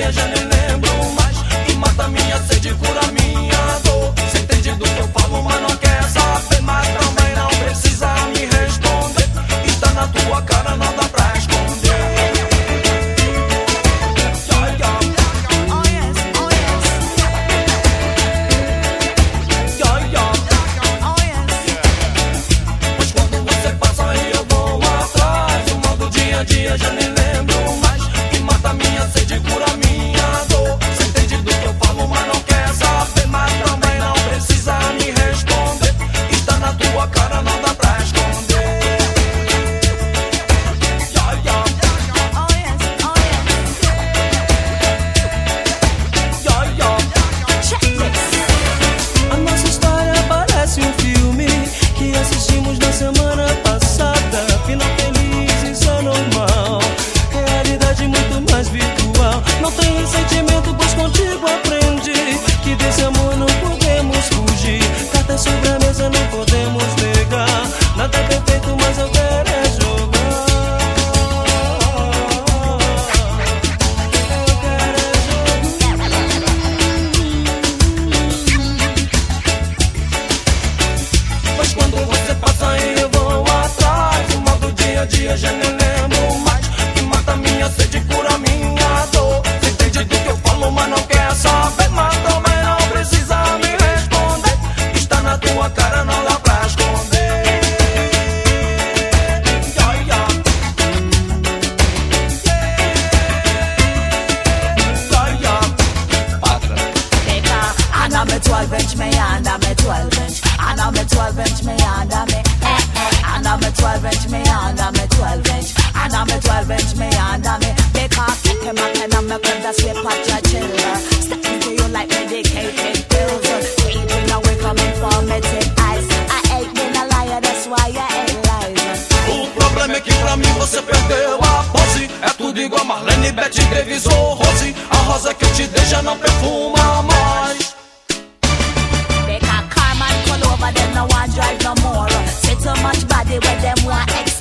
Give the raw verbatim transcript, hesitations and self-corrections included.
dia já nem lembro mais. E mata minha sede, cura minha dor. Cê entende do que eu falo, mas não quer saber. Mas também não precisa me responder. Está na tua cara, não dá pra esconder. Yeah, yeah. Oh yes, oh yes. Yeah, yeah. Oh yes. Mas quando você passa aí eu vou atrás. O mal do dia a dia já nem lembro mais. E mata minha sede, cura minha dor. Cê entende do que eu falo, mas não quer saber. Mas também não precisa me responder. Está na tua cara, não dá pra esconder. Yeah, yeah. Oh yes, oh yes. Yeah, yeah. Check this. A nossa história parece um filme que assistimos na semana passada. Final feliz, isso é normal. Realidade muito mais virtual. Não tem sentimento, pois contigo aprendi que desse amor não podemos fugir. Cartas sobre a mesa não podemos negar. Nada é perfeito, mas eu quero é jogar. Eu quero é Mas quando você passa aí eu vou atrás. O mal do dia a dia já nem lembro mais. Que mata minha sede, cura minha dor. Cê entende do que eu falo, mas não quer saber. Mas também não precisa me responder. Está na tua cara, não dá pra esconder. Yeah, yeah. Yeah, yeah. Patra. I know me twelve inch, me under me twelve inch. I know me twelve inch, me under me. Eh eh. I know me twelve inch, me under me twelve inch. I know me twelve inch, me under me. Because take him up and I'm up the sweet pot your chiller. Step into you like medicated pills. Keeping away from informative eyes. I ain't been a liar, that's why I ain't lying. O problema é que pra mim você perdeu a pose. É tudo igual Marlene, Betty Davis ou Rose. A rosa que eu te dei já não perfuma mais. Because car man pull over, them no one drive no more. See too much body when them want